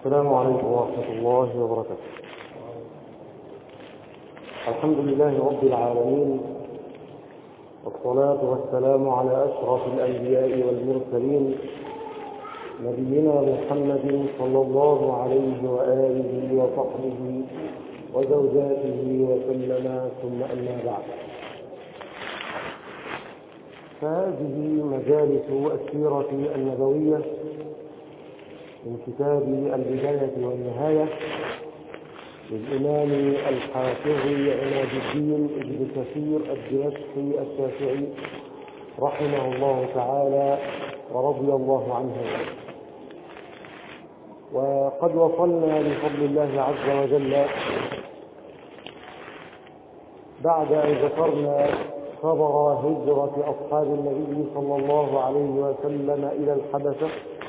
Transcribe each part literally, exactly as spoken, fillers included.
السلام عليكم ورحمة الله وبركاته. الحمد لله رب العالمين، والصلاة والسلام على أشرف الأنبياء والمرسلين، نبينا محمد صلى الله عليه وآله وصحبه وزوجاته وسلم، ثم أما بعد. فهذه مجالس السيرة النبوية من كتاب البداية والنهاية للإمام الحافظ عماد الدين ابن كثير الدمشقي الشافعي رحمه الله تعالى ورضي الله عنه. وقد وصلنا بفضل الله عز وجل بعد أن ذكرنا خبر هجرة أصحاب النبي صلى الله عليه وسلم إلى الحبشة،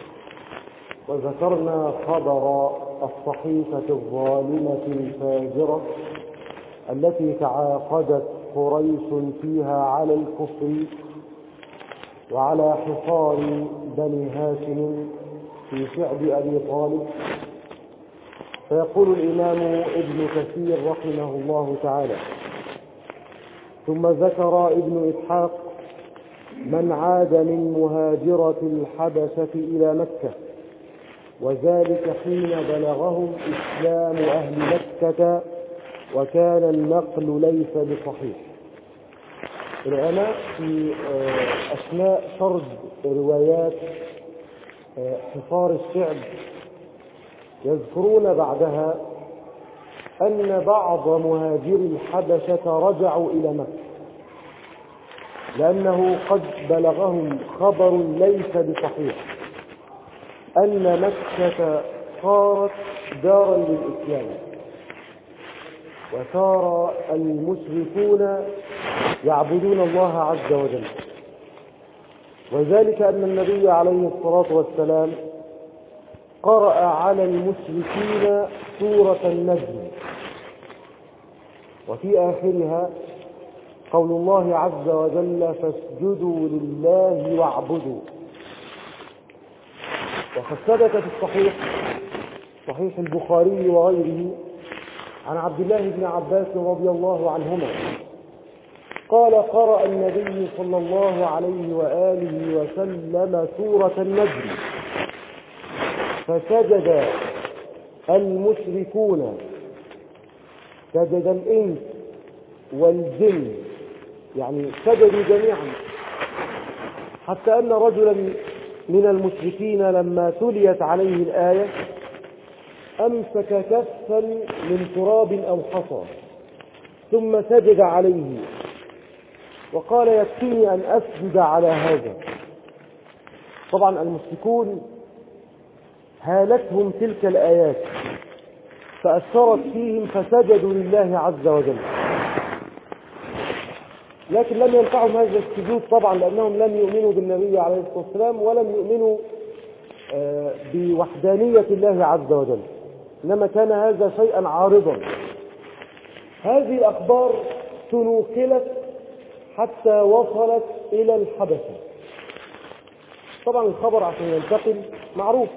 وذكرنا خبر الصحيفة الظالمة الفاجرة التي تعاقدت قريش فيها على الكفر وعلى حصار بني هاشم في شعب أبي طالب. فيقول الإمام ابن كثير رحمه الله تعالى: ثم ذكر ابن إسحاق من عاد من مهاجرة الحبشة إلى مكة، وذلك حين بلغهم إسلام أهل مكة وكان النقل ليس بصحيح. العلماء في أثناء سرد روايات حصار الشعب يذكرون بعدها أن بعض مهاجري الحبشة رجعوا إلى مكة لأنه قد بلغهم خبر ليس بصحيح أن مكة صارت دارا للإسلام، وصار المشركون يعبدون الله عز وجل، وذلك أن النبي عليه الصلاة والسلام قرأ على المشركين سورة النجم، وفي آخرها قول الله عز وجل: فاسجدوا لله واعبدوا. وقد ثبت في الصحيح صحيح البخاري وغيره عن عبد الله بن عباس رضي الله عنهما قال: قرأ النبي صلى الله عليه وآله وسلم سورة النجم فسجد المشركون، سجد الإنس والجن، يعني سجدوا جميعا، حتى أن رجلا من المشركين لما تليت عليه الآية أمسك كفا من تراب أو حصى ثم سجد عليه وقال: يكفيني أن أسجد على هذا. طبعا المشركون هالتهم تلك الآيات فأثرت فيهم فسجدوا لله عز وجل، لكن لم ينفعهم هذا السجود طبعا، لأنهم لم يؤمنوا بالنبي عليه الصلاة والسلام ولم يؤمنوا بوحدانية الله عز وجل، إنما كان هذا شيئا عارضا. هذه الأخبار تنوقلت حتى وصلت إلى الحبشة. طبعا الخبر عشان ينتقل معروف،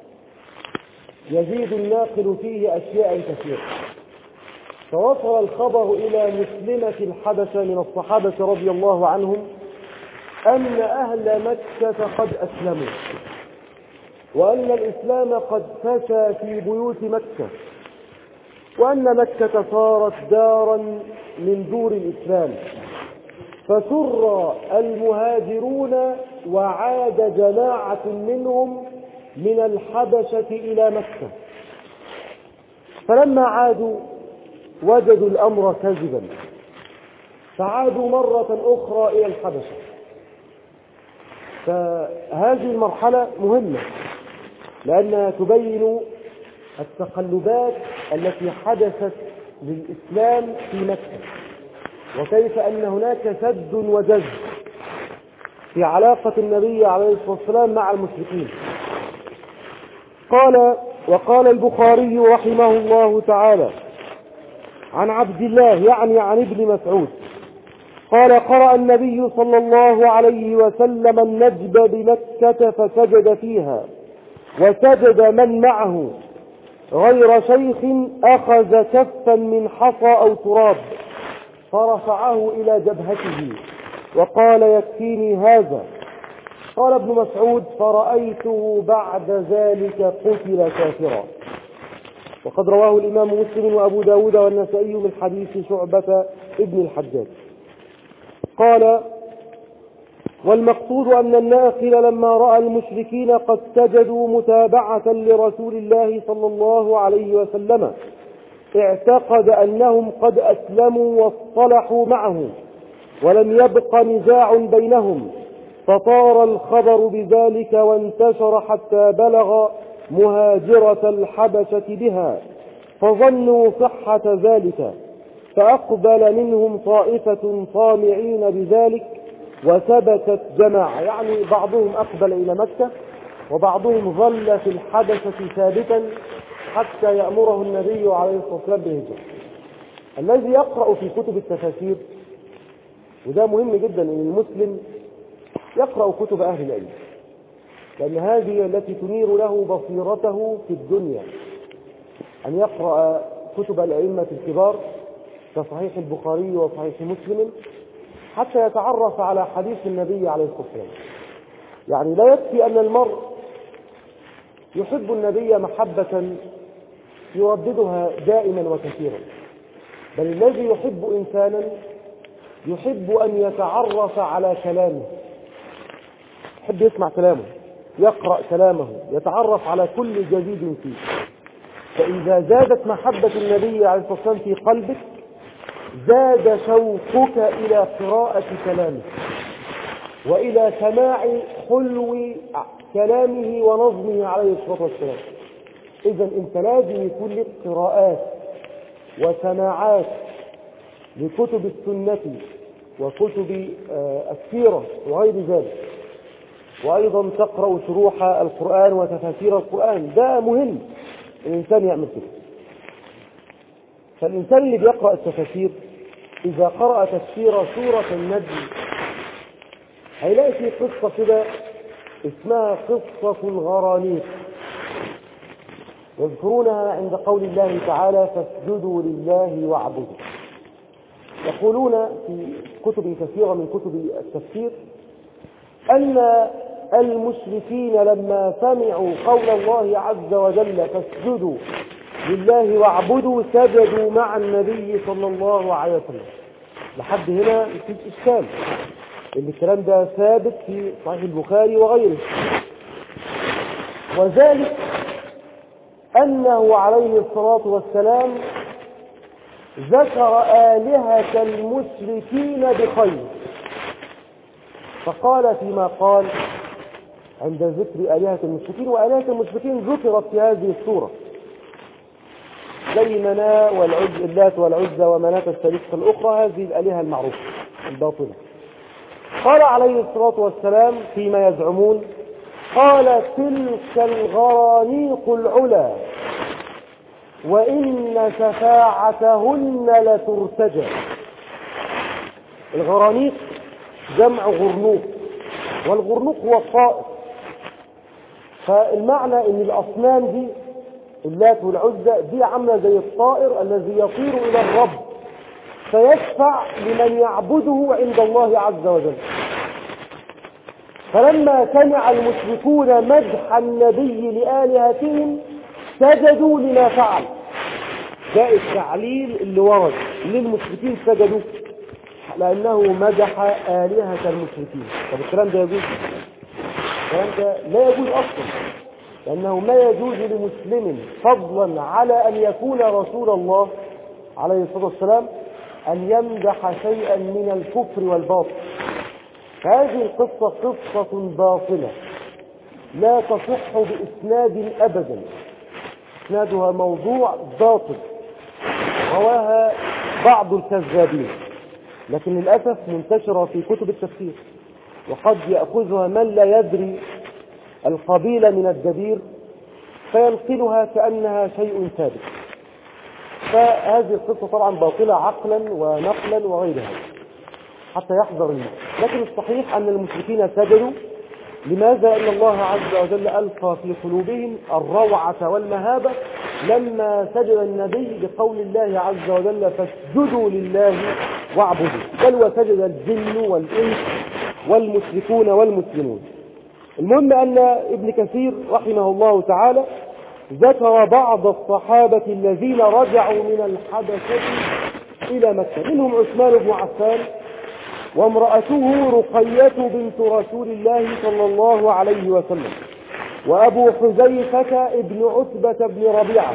يزيد الناقل فيه أشياء كثيرة. فوصل الخبر إلى مسلمة الحبشة من الصحابة رضي الله عنهم أن أهل مكة قد أسلموا، وأن الإسلام قد فشى في بيوت مكة، وأن مكة صارت دارا من دور الإسلام. فسر المهاجرون وعاد جماعة منهم من الحبشة إلى مكة، فلما عادوا وجدوا الأمر كذبا فعادوا مرة أخرى إلى الحبشة. فهذه المرحلة مهمة لأنها تبين التقلبات التي حدثت للإسلام في مكة، وكيف أن هناك سد وجذب في علاقة النبي عليه الصلاة والسلام مع المشركين. قال: وقال البخاري رحمه الله تعالى عن عبد الله يعني عن ابن مسعود قال: قرأ النبي صلى الله عليه وسلم النجم بمكة فسجد فيها وسجد من معه غير شيخ أخذ كفا من حصى أو تراب فرفعه إلى جبهته وقال يكفيني هذا. قال ابن مسعود فرأيته بعد ذلك قتل كافرا. وقد رواه الإمام مسلم وأبو داود والنسائي من حديث شعبة ابن الحجاج. قال والمقصود أن الناقل لما رأى المشركين قد سجدوا متابعة لرسول الله صلى الله عليه وسلم اعتقد أنهم قد أسلموا واصطلحوا معه ولم يبق نزاع بينهم، فطار الخبر بذلك وانتشر حتى بلغ مهاجرة الحبشة بها، فظنوا صحة ذلك، فأقبل منهم طائفة طامعين بذلك وثبتت جماعة، يعني بعضهم أقبل إلى مكة وبعضهم ظل في الحبشة ثابتا حتى يأمره النبي عليه الصلاة والسلام بالهجرة. الذي يقرأ في كتب التفاسير، وده مهم جدا أن المسلم يقرأ كتب أهل العلم، لأن هذه التي تنير له بصيرته في الدنيا، أن يقرأ كتب الأئمة الكبار كصحيح البخاري وصحيح مسلم حتى يتعرف على حديث النبي عليه الصلاة والسلام. يعني لا يكفي أن المرء يحب النبي محبة يرددها دائما وكثيرا، بل الذي يحب إنسانا يحب أن يتعرف على كلامه، يحب يسمع كلامه، يقرأ كلامه، يتعرف على كل جديد فيه. فإذا زادت محبة النبي عليه الصلاة والسلام في قلبك زاد شوقك إلى قراءة كلامه وإلى سماع حلو كلامه ونظمه عليه الصلاة والسلام. إذن أنت لازم يكون لك قراءات وسماعات لكتب السنة وكتب السيرة وغير ذلك، وأيضا تقرأ شروح القرآن وتفاسير القرآن. ده مهم الإنسان يعمل كده. فالإنسان اللي بيقرأ التفاسير إذا قرأ تفسير سورة النجم هيلاقي في قصة كده اسمها قصة الغرانيق، يذكرونها عند قول الله تعالى فاسجدوا لله واعبدوا. يقولون في كتب كثيرة من كتب التفسير أن المشركين لما سمعوا قول الله عز وجل فاسجدوا لله واعبدوا سجدوا مع النبي صلى الله عليه وسلم. لحد هنا مفيش إشكال، لأن الكلام ده ثابت في صحيح البخاري وغيره. وذلك أنه عليه الصلاة والسلام ذكر آلهة المشركين بخير، فقال فيما قال عند ذكر آلهة المشركين، وآلهة المشركين ذكرت في هذه السورة زي مناة والعز اللات والعزى ومناة الثالثة الأخرى، هذه الآلهة المعروفة الباطلة. قال عليه الصلاة والسلام فيما يزعمون قال تلك الغرانيق العلا وإن شفاعتهن لترتجى. الغرانيق جمع غرنوق، والغرنوق هو الطائر. فالمعنى ان الأصنام دي اللات والعزى دي عامله زي الطائر الذي يطير إلى الرب فيشفع لمن يعبده عند الله عز وجل. فلما سمع المشركون مدح النبي لآلهتهم سجدوا لما فعل. جاء التعليل اللي ورد للمشركين سجدوا لأنه مدح آلهة المشركين. طب الكلام ده يجوز؟ الكلام ده لا يجوز أصلا، لأنه ما يجوز لمسلم فضلا على أن يكون رسول الله عليه الصلاة والسلام أن يمدح شيئا من الكفر والباطل. هذه القصة قصة باطلة لا تصح بإسناد أبدا، إسنادها موضوع باطل رواها بعض الكذابين، لكن للأسف منتشرة في كتب التفسير، وقد يأخذها من لا يدري القبيل من الدبير فينقلها كأنها شيء ثابت. فهذه القصة طبعا باطلة عقلا ونقلا وغيرها حتى يحذر المرء. لكن الصحيح أن المشركين سجدوا لماذا؟ أن الله عز وجل ألقى في قلوبهم الروعة والمهابة لما سجد النبي بقول الله عز وجل فاسجدوا لله واعبدوا، بل وسجد الجن والإنس والمشركون والمسلمون. المهم أن ابن كثير رحمه الله تعالى ذكر بعض الصحابة الذين رجعوا من الحبشة إلى مكة، منهم عثمان بن عفان وامرأته رقية بنت رسول الله صلى الله عليه وسلم، وأبو حذيفة ابن عتبة بن ربيعة،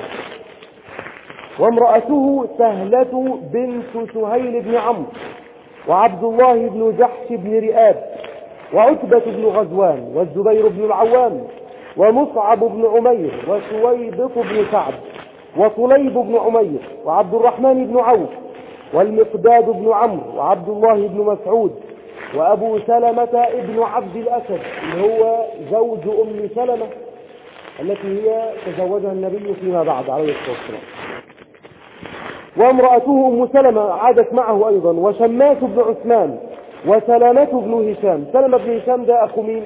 وامرأته سهلة بنت سهيل بن عمرو، وعبد الله بن جحش بن رئاب، وعتبة بن غزوان، والزبير بن العوام، ومصعب بن عمير، وسويبط بن سعد، وطليب بن عمير، وعبد الرحمن بن عوف، والمقداد بن عمرو، وعبد الله بن مسعود، وأبو سلمة ابن عبد الأسد اللي هو زوج أم سلمة التي هي تزوجها النبي فيما بعد عليه الصلاة والسلام، وامرأته أم سلمة عادت معه أيضا، وشماس بن عثمان، وسلامة بن هشام. سلمة بن هشام ده أخو مين؟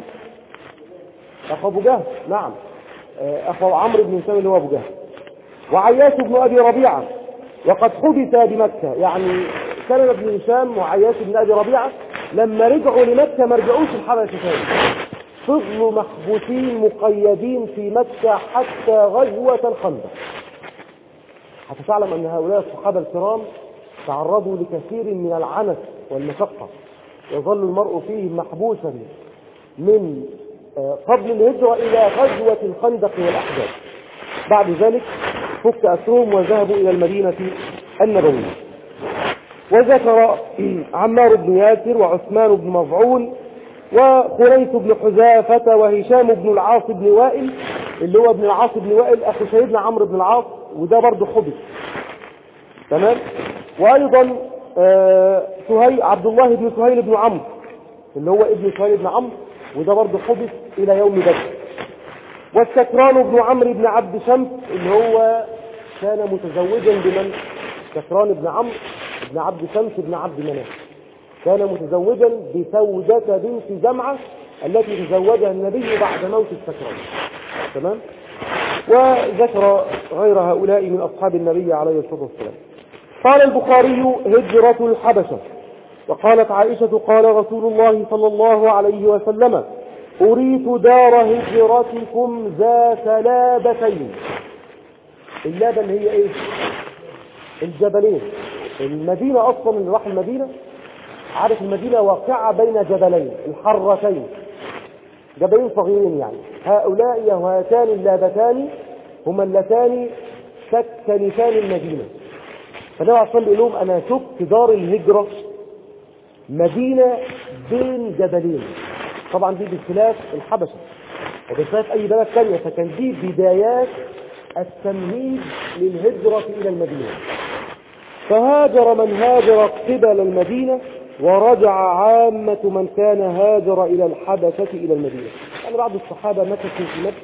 أخو أبو جهل، نعم، أخو عمرو بن هشام اللي هو أبو جهل، وعياش بن أبي ربيعة، وقد حبس بمكة. يعني سلمة بن هشام وعياش بن أبي ربيعة لما رجعوا لمكة ما رجعوش الحبشة ثاني، فضلوا محبوسين مقيدين في مكة حتى غزوة الخندق. حتى تعلم أن هؤلاء الصحابة الكرام تعرضوا لكثير من العنت والمشقة، يظل المرء فيه محبوسا من قبل الهجرة إلى غزوة الخندق والأحزاب. بعد ذلك فك أسرهم وذهبوا إلى المدينة النبوية. وذكر عمار بن ياسر، وعثمان بن مظعون، وخريث بن حذافة، وهشام بن العاص بن وائل اللي هو ابن العاص بن وائل أخو سيدنا عمرو بن العاص، وده برضه حبس. تمام. وأيضا آه سهيل عبد الله بن سهيل بن عمرو اللي هو ابن سهيل بن عمرو، وده برضه حبس إلى يوم بدر. والسكران بن عمرو بن عبد شمس اللي هو كان متزوجا بمن؟ سكران بن عمرو بن عبد شمس بن عبد مناف، كان متزوجا بسودة بنت جمعة التي تزوجها النبي بعد موت السكران. تمام. وذكر غير هؤلاء من أصحاب النبي عليه الصلاة والسلام. قال البخاري هجرة الحبشة. وقالت عائشة قال رسول الله صلى الله عليه وسلم أريت دار هجرتكم ذات لابتين. اللابة اللي هي ايه؟ الجبلين. المدينة اصلا اللي راح المدينة عارف المدينة واقعة بين جبلين الحرتين، جبلين صغيرين، يعني هؤلاء وهاتان اللابتان هما اللتان سكنتان المدينة. فالنبي عليه الصلاة والسلام يقول لهم انا شفت دار الهجرة مدينة بين جبلين، طبعا دي بخلاف الحبشة وبخلاف اي بلد ثانيه، فكان دي بدايات التمهيد للهجرة الى المدينة. فهاجر من هاجر قبل المدينة، ورجع عامة من كان هاجر الى الحبشة الى المدينة. يعني بعض الصحابة مكثوا في مكة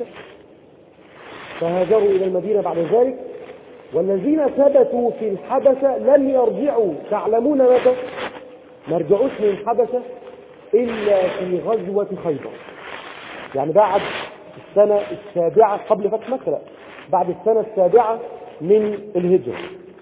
فهاجروا الى المدينة بعد ذلك، والذين ثبتوا في الحبشة لم يرجعوا. تعلمون متى؟ ما رجعوش من الحبشة إلا في غزوة خيبر، يعني بعد السنة السابعة قبل فتح مكة، بعد السنة السابعة من الهجرة.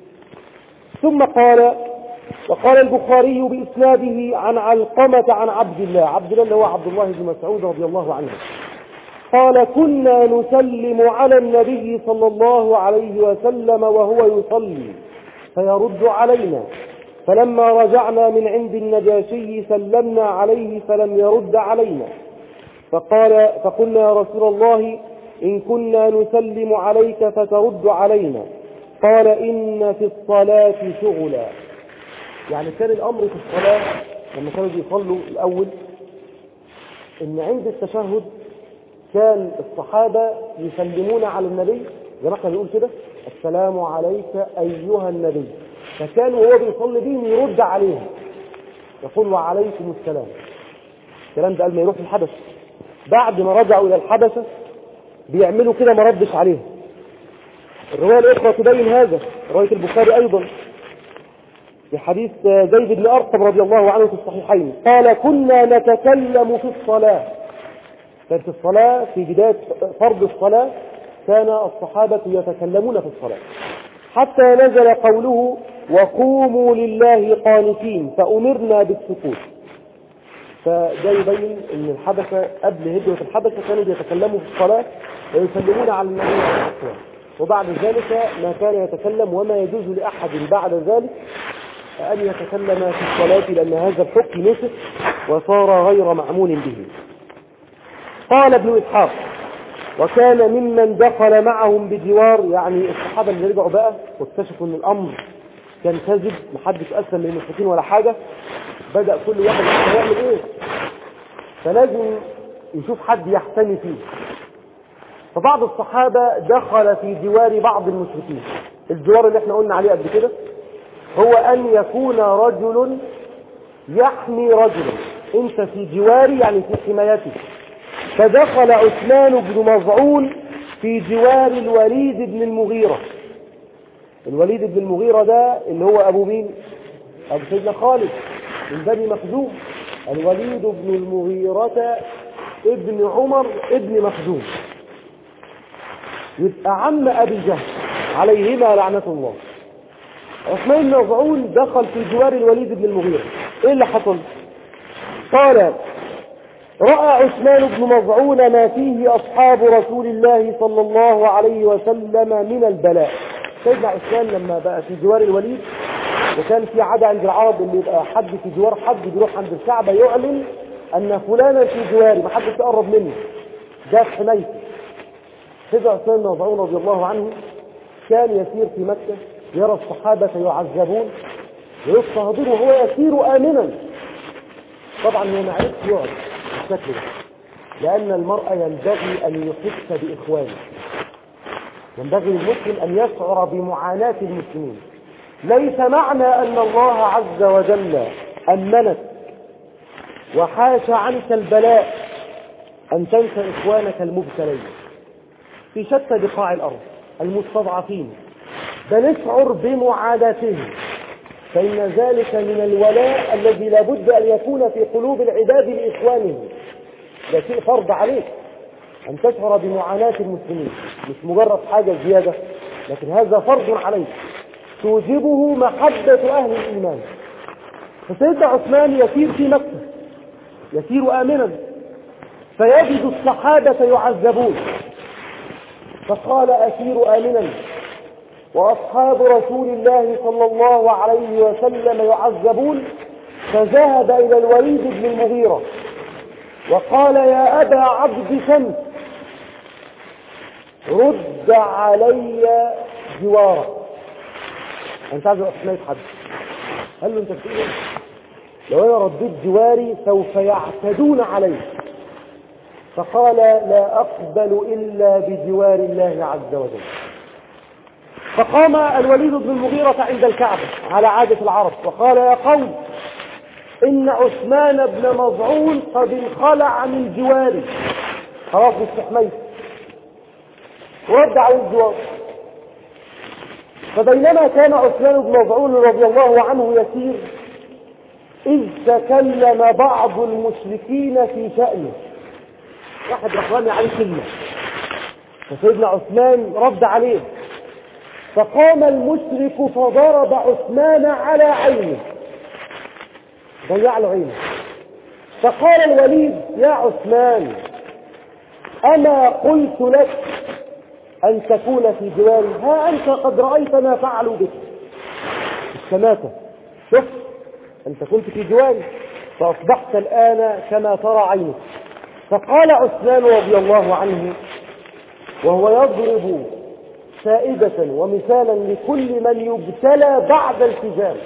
ثم قال وقال البخاري بإسناده عن علقمة عن عبد الله عبد الله اللي هو عبد الله بن مسعود رضي الله عنه قال كنا نسلم على النبي صلى الله عليه وسلم وهو يصلي فيرد علينا، فلما رجعنا من عند النجاشي سلمنا عليه فلم يرد علينا، فقال فقلنا يا رسول الله إن كنا نسلم عليك فترد علينا، قال إن في الصلاة شغلا. يعني كان الأمر في الصلاة لما كانوا بيصلوا الأول إن عند التشهد كان الصحابة يسلمون على النبي زي ما كان يقول كده السلام عليك أيها النبي، فكان وهو بيصلي بهم يرد عليهم يقول وعليكم السلام. الكلام ده قال ما يروح الحبشة. بعد ما رجعوا إلى الحبشة بيعملوا كده ما ردش عليهم. الرواية الأخرى تبين هذا، رواية البخاري أيضا في حديث زيد بن أرقم رضي الله عنه في الصحيحين قال كنا نتكلم في الصلاة كانت الصلاة في بداية فرض الصلاة كان الصحابة يتكلمون في الصلاة، حتى نزل قوله وقوموا لله قانتين فأمرنا بالسكوت. فده يبين ان الحبشة قبل هجرة الحبشة كانوا يتكلموا في الصلاة ويسلمون على النبي صلى الله عليه وسلم، وبعد ذلك ما كان يتكلم، وما يجوز لأحد بعد ذلك أن يتكلم في الصلاة، لأن هذا الحكم نسخ وصار غير معمول به. قال ابن إسحاق وكان ممن دخل معهم بجوار، يعني الصحابة اللي رجعوا بقى واكتشفوا ان الأمر كان كذب، محدش أسلم من المشركين ولا حاجة، بدأ كل واحد يعمل ايه، فلازم يشوف حد يحتمي فيه. فبعض الصحابة دخل في جوار بعض المشركين. الجوار اللي احنا قلنا عليه قبل كده هو أن يكون رجل يحمي رجلا، انت في جواري يعني في حمايتي. فدخل عثمان بن مظعون في جوار الوليد بن المغيرة. الوليد بن المغيرة ده اللي هو أبو مين؟ أبو سيدنا خالد من بني مخزوم. الوليد بن المغيرة ابن عمر ابن مخزوم، يبقى عم أبي جهل عليهما لعنة الله. عثمان بن مظعون دخل في جوار الوليد بن المغيرة. ايه اللي حصل؟ قال رأى عثمان بن مظعون ما فيه أصحاب رسول الله صلى الله عليه وسلم من البلاء. سيدنا عثمان لما بقى في جوار الوليد، وكان في عادة عند العرب اللي يبقى حد في جوار حد بيروح عند الكعبة يعلن أن فلانا في جواري ما حدش يقرب منه، ده في حمايتي. سيدنا عثمان بن مظعون رضي الله عنه كان يسير في مكة يرى الصحابة يعذبون ويضطهدون وهو يسير آمنا. طبعا هو ما عرفش يقعد بالشكل ده، لأن المرء ينبغي أن يحس بإخوانه، ينبغي للمسلم أن يشعر بمعاناة المسلمين. ليس معنى أن الله عز وجل أمنك وحاش عنك البلاء أن تنسى إخوانك المبتلين في شتى بقاع الأرض المستضعفين، بل اشعر بمعاناتهم، فإن ذلك من الولاء الذي لابد أن يكون في قلوب العباد لإخوانهم. ده شيء فرض عليك أن تشعر بمعاناة المسلمين، مش مجرد حاجة زيادة، لكن هذا فرض عليك توجبه محبة أهل الإيمان. فسيدنا عثمان يسير في مكة، يسير آمنا، فيجد الصحابة يعذبون، فقال أسير آمنا وأصحاب رسول الله صلى الله عليه وسلم يعذبون. فذهب إلى الوليد بن المغيرة وقال يا أبا عبد شمس رد علي جوارك. أنت عايز أسمعي حد قال له أنت بتقول إيه؟ لو أنا رديت جواري سوف يعتدون علي. فقال لا أقبل إلا بجوار الله عز وجل. فقام الوليد بن المغيرة عند الكعبة على عادة العرب وقال يا قوم إن عثمان بن مظعون قد انخلع من جواري، خلاص استحميت، ورد على الجوار. فبينما كان عثمان بن مظعون رضي الله عنه يسير إذ تكلم بعض المشركين في شأنه، واحد رحمن عليه كلمة، فسيدنا عثمان رد عليه، فقام المشرك فضرب عثمان على عينه، ضيع له عينه. فقال الوليد يا عثمان أما قلت لك أن تكون في جواري؟ ها أنت قد رأيت ما فعلوا بك الشماتة، شوف أنت كنت في جواري فأصبحت الآن كما ترى عينك. فقال عثمان رضي الله عنه وهو يضرب سائدة ومثالا لكل من يبتلى بعد التزام،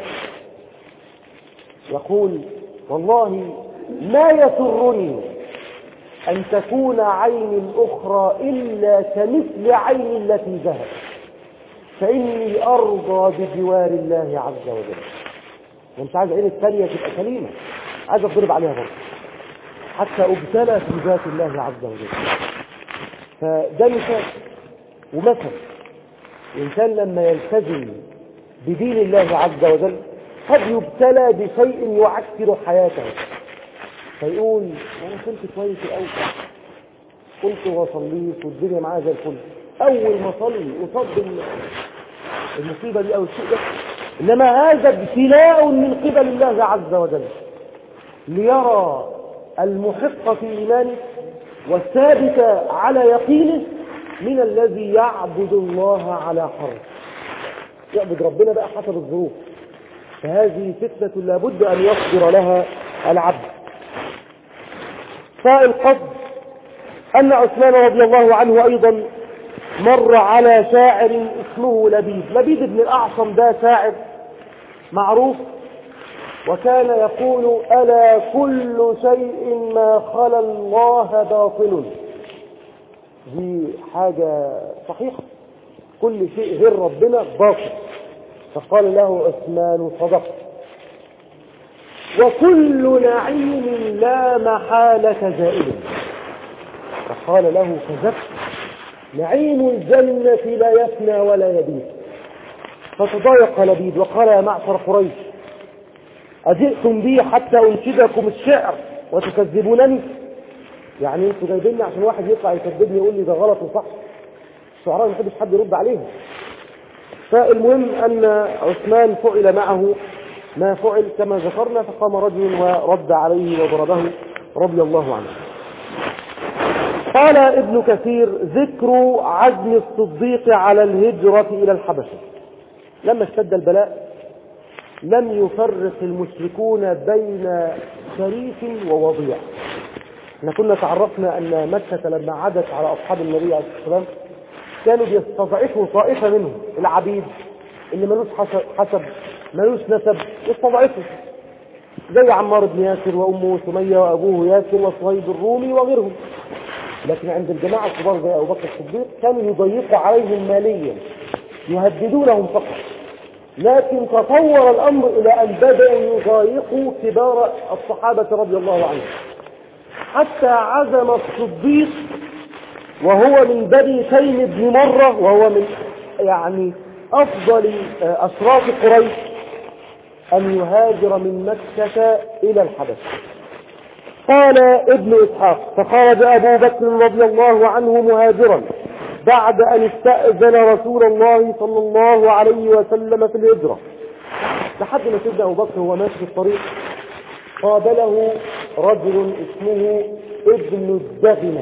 يقول والله ما يسرني أن تكون عيني الأخرى إلا كمثل عيني التي ذهب، فإني أرضى بجوار الله عز وجل. وانت عايز عين الثانية تبقى سليمة، عايز أضرب عليها برضه حتى أبتلى في ذات الله عز وجل. فده مثال ومثل الإنسان لما يلتزم بدين الله عز وجل قد يبتلى بشيء يعكر حياته، فيقول أنا كنت كويس الأول قلت وصليت والدنيا معايا زي الفل، اول ما اصلي اصاب المصيبه دي او الشيء ده، انما هذا ابتلاء من قبل الله عز وجل ليرى المحق في ايمانه والثابت على يقينه من الذي يعبد الله على حرف، يعبد ربنا بقى حسب الظروف. فهذه فتنة لابد أن يصبر لها العبد. فالقصد أن عثمان رضي الله عنه أيضا مر على شاعر اسمه لبيد. لبيد بن الأعصم ده شاعر معروف، وكان يقول: ألا كل شيء ما خلا الله باطل. دي حاجة صحيحة، كل شيء غير ربنا باطل. فقال له عثمان: صدقت. وكل نعيم لا محالة زائل. فقال له: كذبت، نعيم الجنة لا يفنى ولا يبيد. فتضايق لبيد وقال: يا معشر قريش، أجئتم بي حتى أنشدكم الشعر وتكذبونني؟ يعني انتوا جايبيني عشان واحد يطلع يكذبني يقول لي ده غلط وصح؟ الشعراء ما يحبش حد يرد عليهم. فالمهم أن عثمان فعل معه ما فعل كما ذكرنا، فقام رجل ورد عليه وضربه رضي الله عنه. قال ابن كثير: ذكر عزم الصديق على الهجرة إلى الحبشة. لما اشتد البلاء لم يفرق المشركون بين شريف ووضيع. احنا كنا تعرفنا أن مكة لما عدت على أصحاب النبي عليه الصلاة والسلام كانوا بيستضعفوا طائفة منهم، العبيد اللي ملوش حسب ملوش نسب يستضعفوا، زي عمار بن ياسر وأمه سمية وأبوه ياسر وصهيب الرومي وغيرهم. لكن عند الجماعة الكبار زي أبو بكر الصديق كانوا يضيقوا عليهم ماليا، يهددونهم فقط. لكن تطور الأمر إلى أن بدأوا يضايقوا كبار الصحابة رضي الله عنهم، حتى عزم الصديق وهو من بني تيم بن مرة، وهو من يعني أفضل أشراف قريش، أن يهاجر من مكة إلى الحبشة. قال ابن إسحاق: فخرج أبو بكر رضي الله عنه مهاجرا بعد أن استأذن رسول الله صلى الله عليه وسلم في الهجرة. لحد ما سيدنا أبو بكر هو ماشي في الطريق قابله رجل اسمه ابن الدغنة،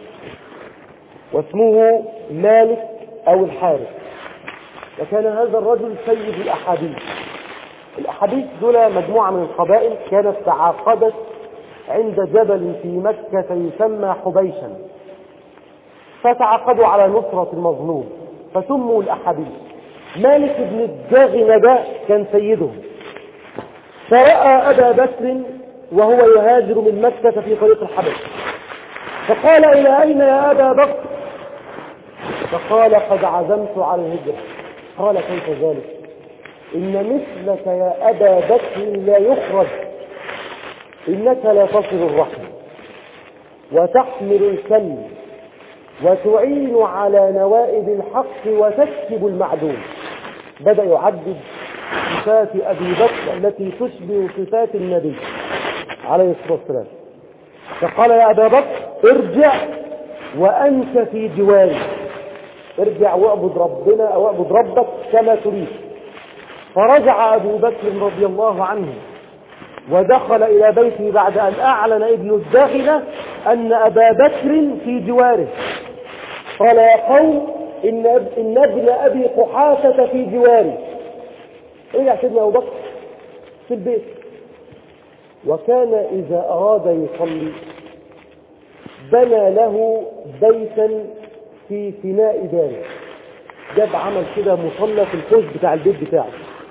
واسمه مالك أو الحارث. وكان هذا الرجل سيد الأحاديث. الأحاديث دول مجموعة من القبائل كانت تعاقدت عند جبل في مكة يسمى حبيشا، فتعاقدوا على نصرة المظلوم فسموا الأحاديث. مالك بن الداغنة ده كان سيدهم، فرأى أبا بكر وهو يهاجر من مكة في طريق الحبشة، فقال: إلى أين يا أبا بكر؟ فقال: قد عزمت على الهجرة. قال: كيف ذلك؟ إن مثلك يا أبا بكر لا يخرج، إنك لا تصل الرحم وتحمل الكل وتعين على نوائب الحق وتكسب المعدوم. بدأ يعدد صفات أبي بكر التي تشبه صفات النبي عليه الصلاة والسلام. فقال: يا أبا بكر ارجع وأنت في جواري، ارجع واعبد ربنا أو اعبد ربك كما تريد. فرجع أبو بكر رضي الله عنه ودخل إلى بيته بعد أن أعلن ابن الداغنة أن أبا بكر في جواره. قال: يا قوم إن, إن ابن أبي قحافة في جواري. رجع سيدنا أبو بكر في البيت، وكان إذا أراد يصلي بنى له بيتا في فناء داره، جاب عمل كده مصلى في الحوش بتاع البيت بتاعه،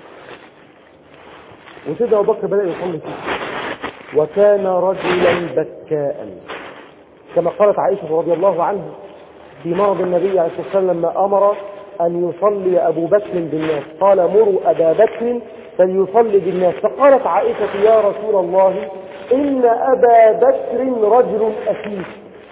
وسيدنا أبو بكر بدأ يصلي فيه. وكان رجلا بكاء، كما قالت عائشة رضي الله عنها في مرض النبي عليه الصلاة والسلام لما أمر أن يصلي أبو بكر بالناس، قال: مروا أبا بكر فليصلي بالناس. فقالت عائشة: يا رسول الله، إن أبا بكر رجل أسيف.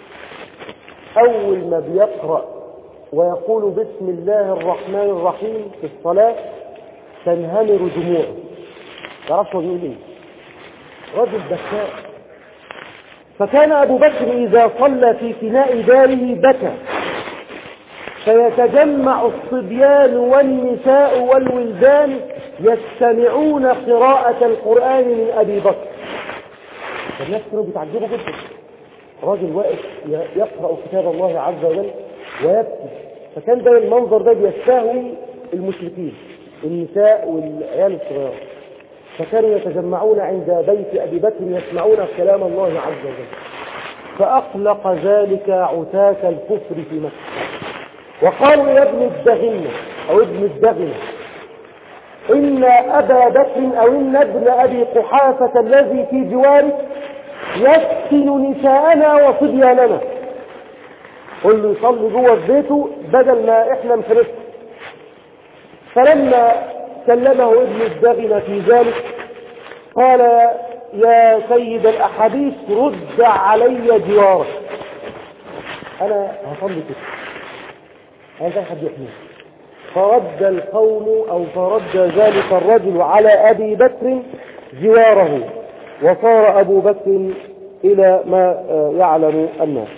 أول ما بيقرأ ويقول بسم الله الرحمن الرحيم في الصلاة تنهمر دموعه. تعرفوا بيقول ايه؟ رجل بكاء. فكان أبو بكر إذا صلى في فناء داره بكى، فيتجمع الصبيان والنساء والولدان يستمعون قراءة القرآن من أبي بكر. فالناس كانوا بيتعجبوا جدا، راجل واقف يقرأ كتاب الله عز وجل ويبكي. فكان ده المنظر ده بيستهوي المشركين، النساء والعيال الصغيرة، فكانوا يتجمعون عند بيت أبي بكر يسمعون كلام الله عز وجل. فأقلق ذلك عتاة الكفر في مكة، وقالوا يا ابن الدغنة أو ابن الدغنة إن أبا بكر أو إن ابن أبي قحافة الذي في جوارك يفتن نساءنا وصبياننا. قل له يصلي جوه بيته بدل ما إحنا نفرسه. فلما كلمه ابن الدغنة في ذلك قال يا سيد الأحاديث رد علي جوارك، أنا هصلي كده، هذا حد يحميه. فرد القوم أو فرد ذلك الرجل على أبي بكر جواره، وصار أبو بكر إلى ما يعلم الناس.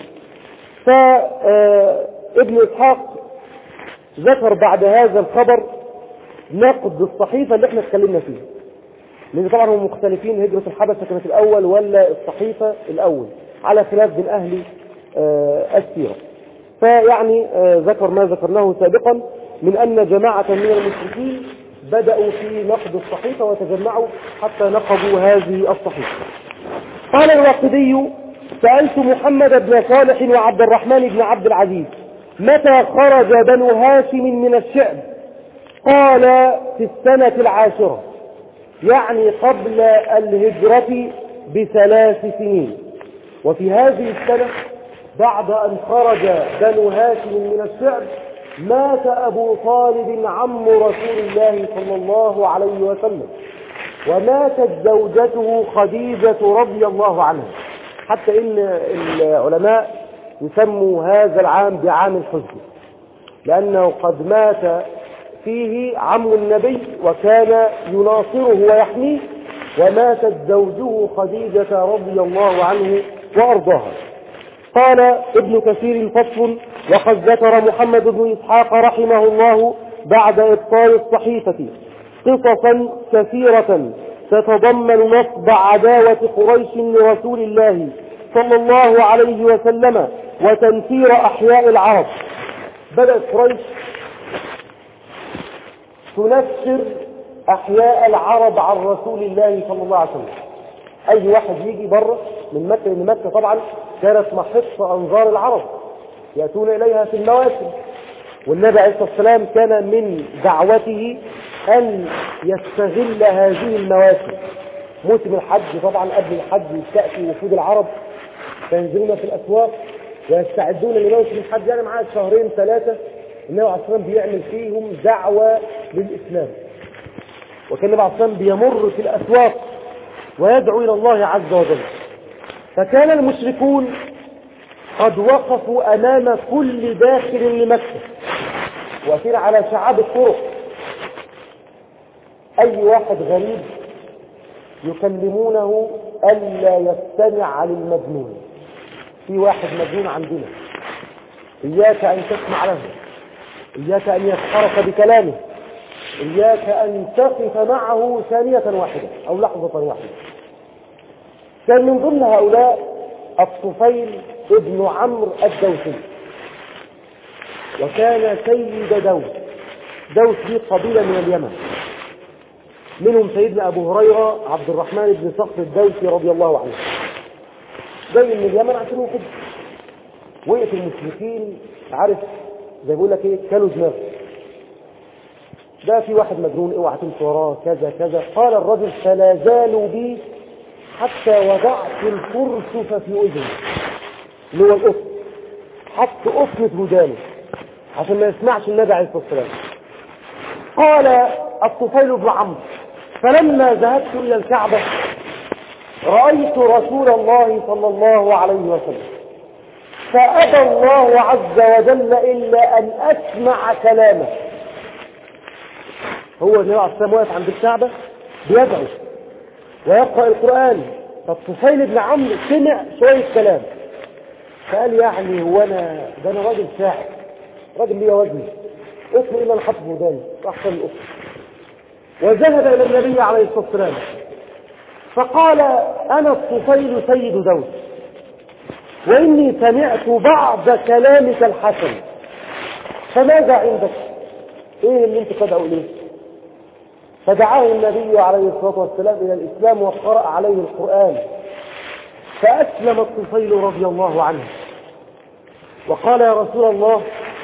فابن إسحاق ذكر بعد هذا الخبر نقد الصحيفة اللي احنا اتكلمنا فيه، لأن طبعا هم مختلفين، هجرة الحبشة كانت الأول ولا الصحيفة الأول، على خلاف بين أهل السيرة. فيعني ذكر ما ذكرناه سابقا من أن جماعة من المشركين بدأوا في نقد الصحيفة وتجمعوا حتى نقضوا هذه الصحيفة. قال الواقدي سألت محمد بن صالح وعبد الرحمن بن عبد العزيز متى خرج بنو هاشم من الشعب؟ قال في السنة العاشرة، يعني قبل الهجرة بثلاث سنين. وفي هذه السنة بعد أن خرج بنو هاشم من الشعب مات أبو طالب عم رسول الله صلى الله عليه وسلم، وماتت زوجته خديجة رضي الله عنها، حتى إن العلماء يسموا هذا العام بعام الحزن، لأنه قد مات فيه عم النبي وكان يناصره ويحميه، وماتت زوجه خديجة رضي الله عنه وأرضاها. قال ابن كثير فصل: وقد ذكر محمد بن إسحاق رحمه الله بعد إبطال الصحيفة قصصا كثيرة تتضمن نصب عداوة قريش لرسول الله صلى الله عليه وسلم وتنفير أحياء العرب. بدأت قريش تنفر أحياء العرب عن رسول الله صلى الله عليه وسلم. أي واحد يجي بره من مكة، لأن مكة طبعا كانت محط أنظار العرب يأتون إليها في المواسم، والنبي عليه الصلاة والسلام كان من دعوته أن يستغل هذه المواسم. موسم الحج طبعا قبل الحج تأتي وفود العرب فينزلون في الأسواق ويستعدون لموسم الحج، يعني معاه شهرين ثلاثة النبي عليه الصلاة والسلام بيعمل فيهم دعوة للإسلام. وكان النبي عليه الصلاة والسلام بيمر في الأسواق ويدعو إلى الله عز وجل. فكان المشركون قد وقفوا أمام كل داخل لمكة، واقفين على شعاب الطرق. أي واحد غريب يكلمونه ألا يستمع للمجنون. في واحد مجنون عندنا، إياك أن تسمع له، إياك أن يسحرك بكلامه، إياك أن تقف معه ثانية واحدة أو لحظة واحدة. كان من ضمن هؤلاء الطفيل ابن عمرو الدوسي، وكان سيد دوس. دوس دي قبيلة من اليمن، منهم سيدنا أبو هريرة عبد الرحمن بن صخر الدوسي رضي الله عنه، جاي من اليمن عشان يحج. وقف المشركين، عارف زي بيقول لك ايه، كانوا دماغ ده في واحد مجنون اوعى تمشي وراه كذا كذا. قال الرجل: فلا زالوا بي حتى وضعت الفرصة في اذني، اللي هو القطن، حط قطنة ودانه عشان ما يسمعش النبي عليه الصلاة والسلام. قال الطفيل بن عمرو: فلما ذهبت إلى الكعبة رأيت رسول الله صلى الله عليه وسلم، فأبى الله عز وجل إلا أن أسمع كلامه. هو النبي عليه الصلاة والسلام واقف عند الكعبة بيدعو ويقرأ القرآن فالطفيل بن عمرو سمع شوية كلام فقال يعني هو أنا ده أنا راجل شاعر، راجل ليه وزني، اسمه إيه اللي أنا حاطه في وداني أحسن الأسر. وذهب إلى النبي عليه الصلاة والسلام فقال أنا الطفيل سيد دوس، وإني سمعت بعض كلامك الحسن، فماذا عندك؟ إيه اللي أنت تدعو إليه؟ فدعاه النبي عليه الصلاة والسلام إلى الإسلام وقرأ عليه القرآن، فأسلم الطفيل رضي الله عنه وقال يا رسول الله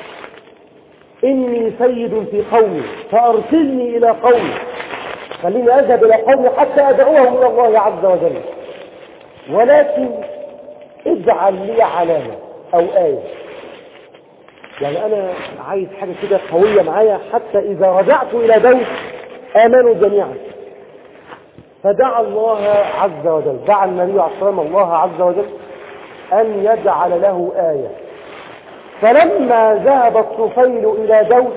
إني سيد في قومي فأرسلني إلى قومي، خليني أذهب إلى قومي حتى أدعوهم إلى الله عز وجل، ولكن اجعل لي علامة أو آية، يعني أنا عايز حاجة كده قوية معايا حتى إذا رجعت إلى دوس آمنوا جميعا. فدعا الله عز وجل، دعا النبي عليه الصلاة والسلام الله عز وجل أن يجعل له آية. فلما ذهب الطفيل إلى دوس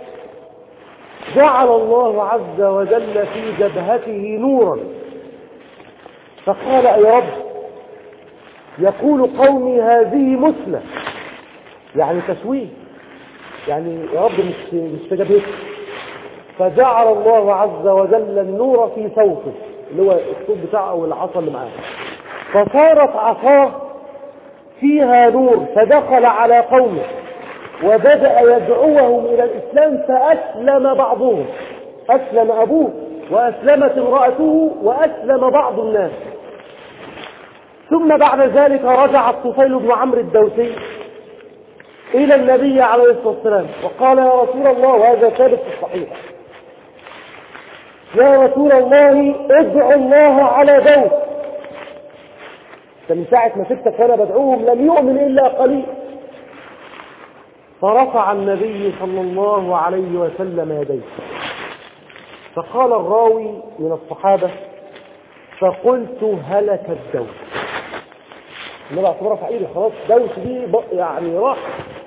جعل الله عز وجل في جبهته نورا، فقال يا رب يقول قومي هذه مثلى، يعني تشويه، يعني يا رب مش مش في جبهته. فجعل الله عز وجل النور في صوته اللي هو الصوت بتاعه او العصا اللي معاه، فصارت عصاه فيها نور، فدخل على قومه وبدأ يدعوهم إلى الإسلام، فأسلم بعضهم، أسلم أبوه وأسلمت امرأته وأسلم بعض الناس. ثم بعد ذلك رجع الطفيل بن عمرو الدوسي إلى النبي عليه الصلاة والسلام وقال يا رسول الله، وهذا ثابت في الصحيح، يا رسول الله ادعو الله على دوس، فمن ساعة ما سبتك وانا بدعوهم لم يؤمن إلا قليل. فرفع النبي صلى الله عليه وسلم يديه، فقال الراوي من الصحابة فقلت هلك الدوس، النبي عليه الصلاة والسلام خلاص دوس دي يعني راح.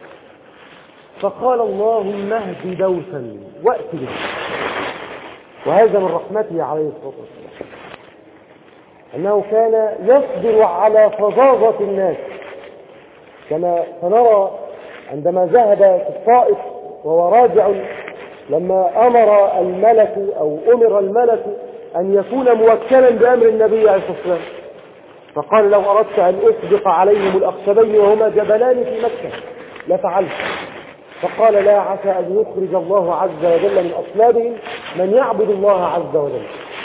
فقال اللهم اهد دوسا وأت به، وهذا من رحمته عليه الصلاة والسلام أنه كان يصبر على فظاظة الناس، كما سنرى عندما ذهب في الطائف وهو راجع لما أمر الملك أو أمر الملك أن يكون موكلا بأمر النبي عليه الصلاة والسلام، فقال لو أردت أن أسبق عليهم الأخشبين وهما جبلان في مكة لفعلت، فقال لا، عسى أن يخرج الله عز وجل من أصلابهم من يعبد الله عز وجل.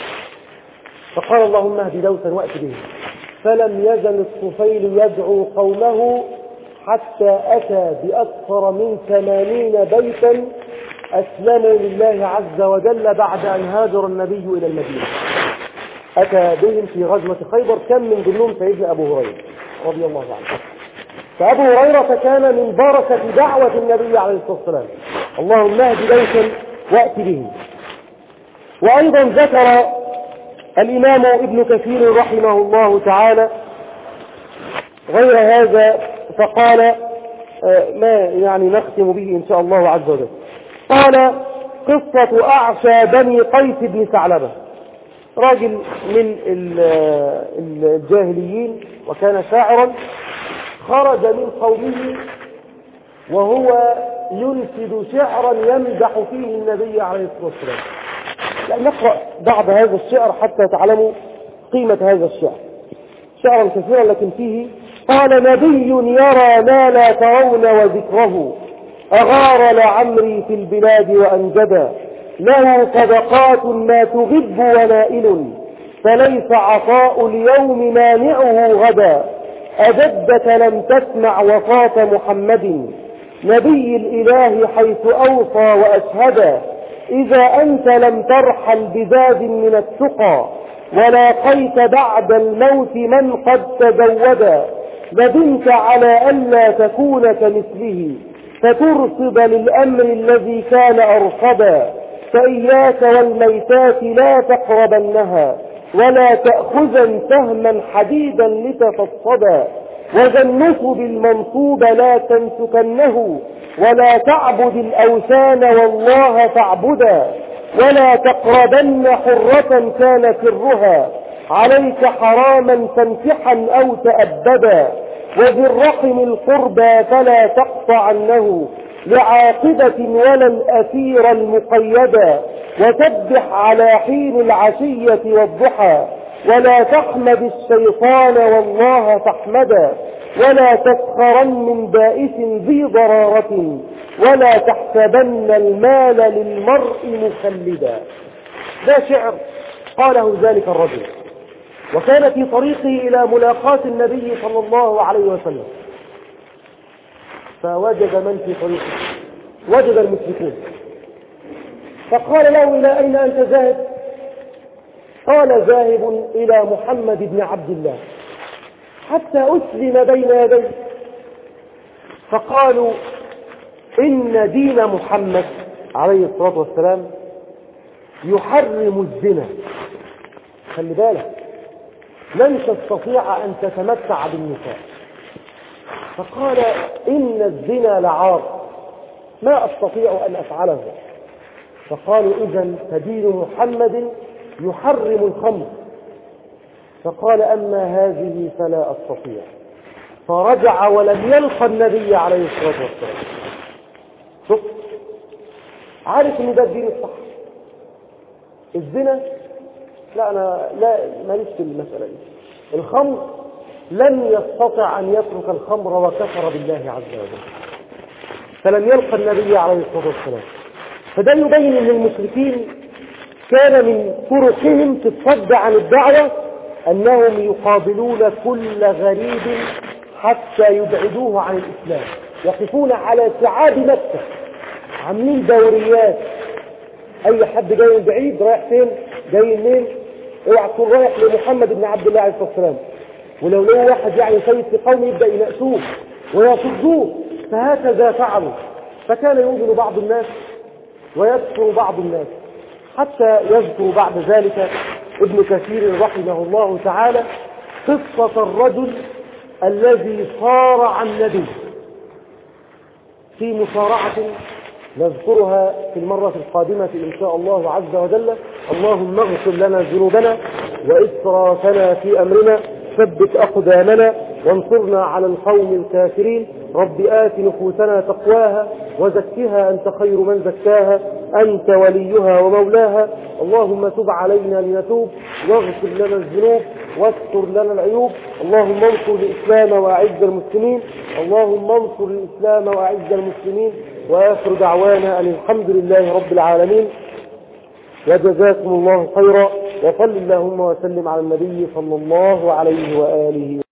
فقال اللهم اهد دوسا وأت به. فلم يزل الطفيل يدعو قومه حتى أتى بأكثر من ثمانين بيتا أسلموا لله عز وجل بعد أن هاجر النبي إلى المدينة. أتى بهم في غزوة خيبر، كم من ضمنهم سيدنا أبو هريرة رضي الله عنه. فأبو هريرة كان من بركة دعوة النبي عليه الصلاة والسلام اللهم اهد دوسا وأت به. وأيضا ذكر الإمام ابن كثير رحمه الله تعالى غير هذا فقال ما يعني نختم به إن شاء الله عز وجل. قال قصة أعشى بني قيس بن ثعلبة، راجل من الجاهليين وكان شاعرا، خرج من قومه وهو ينشد شعرا يمدح فيه النبي عليه الصلاة والسلام. يعني نقرأ بعض هذا الشعر حتى تعلموا قيمة هذا الشعر، شعرا كثيرا لكن فيه قال نبي يرى ما لا ترون وذكره أغار لعمري في البلاد وأنجدا، له صدقات ما تغب ونائل فليس عطاء اليوم مانعه غدا، أجدك لم تسمع وفاة محمد نبي الإله حيث أوصى وأشهدا، إذا أنت لم ترحل بزاد من التقى ولاقيت بعد الموت من قد تزودا، ندمت على ألا تكون كمثله فترصد للأمر الذي كان أرصدا، فإياك والميتات لا تقربنها ولا تأخذا سهما حديدا لتفصدا، وذا النصب المنصوب لا تمسكنه ولا تعبد الأوثان والله فاعبدا، ولا تقربن حرة كان سرها عليك حراما فانكحا أو تأبدا، وذي الرحم القربى فلا تقطعنه لعاقبة ولا الأثير المقيدا، وسبح على حين العشية والضحى، ولا تحمد الشيطان والله فاحمدا، ولا تسخرن من بائس ذي ضرارة، ولا تحسبن المال للمرء مخلدا. ده شعر قاله ذلك الرجل، وكان في طريقه إلى ملاقاة النبي صلى الله عليه وسلم، فوجد من في طريقه، وجد المشركون، فقال له: إلى أين أنت ذاهب؟ قال: ذاهب إلى محمد بن عبد الله حتى أسلم بين يديه. فقالوا: إن دين محمد عليه الصلاة والسلام يحرم الزنا، خلي بالك، لن تستطيع أن تتمتع بالنساء. فقال: إن الزنا لعار، ما أستطيع أن أفعله. فقالوا: إذن فدين محمد يحرم الخمر. فقال: أما هذه فلا أستطيع. فرجع ولم يلقى النبي عليه الصلاة والسلام. شوف، عارف ان ده الدين الصح. الزنا لا، أنا لا ماليش في المسألة دي. الخمر لن يستطيع أن يترك الخمر وكفر بالله عز وجل، فلم يلقى النبي عليه الصلاة والسلام. فده يبين أن المشركين كان من طرقهم في الصد عن الدعوة أنهم يقابلون كل غريب حتى يبعدوه عن الإسلام، يقفون على شعاب مكة عاملين دوريات، أي حد جاي من بعيد رايح فين؟ جاي منين؟ اوعى تكون رايح لمحمد بن عبد الله عليه الصلاة والسلام. ولو له واحد يعني سيد في قوم يبدأ ينأسوه ويصدوه. فهكذا فعلوا، فكان يؤمن بعض الناس ويكفر بعض الناس، حتى يذكر بعد ذلك ابن كثير رحمه الله تعالى قصة الرجل الذي صارع النبي في مصارعة نذكرها في المرة القادمة إن شاء الله عز وجل. اللهم اغفر لنا ذنوبنا وإسرافنا في أمرنا، ثبت أقدامنا وانصرنا على القوم الكافرين. رب آت نفوسنا تقواها وزكها أنت خير من زكاها، أنت وليها ومولاها. اللهم تب علينا لنتوب، واغفر لنا الذنوب واستر لنا العيوب. اللهم انصر الإسلام وأعز المسلمين، اللهم انصر الإسلام وأعز المسلمين. وآخر دعوانا أن الحمد لله رب العالمين، وجزاكم الله خيرا، وصل اللهم وسلم على النبي صلى الله عليه وآله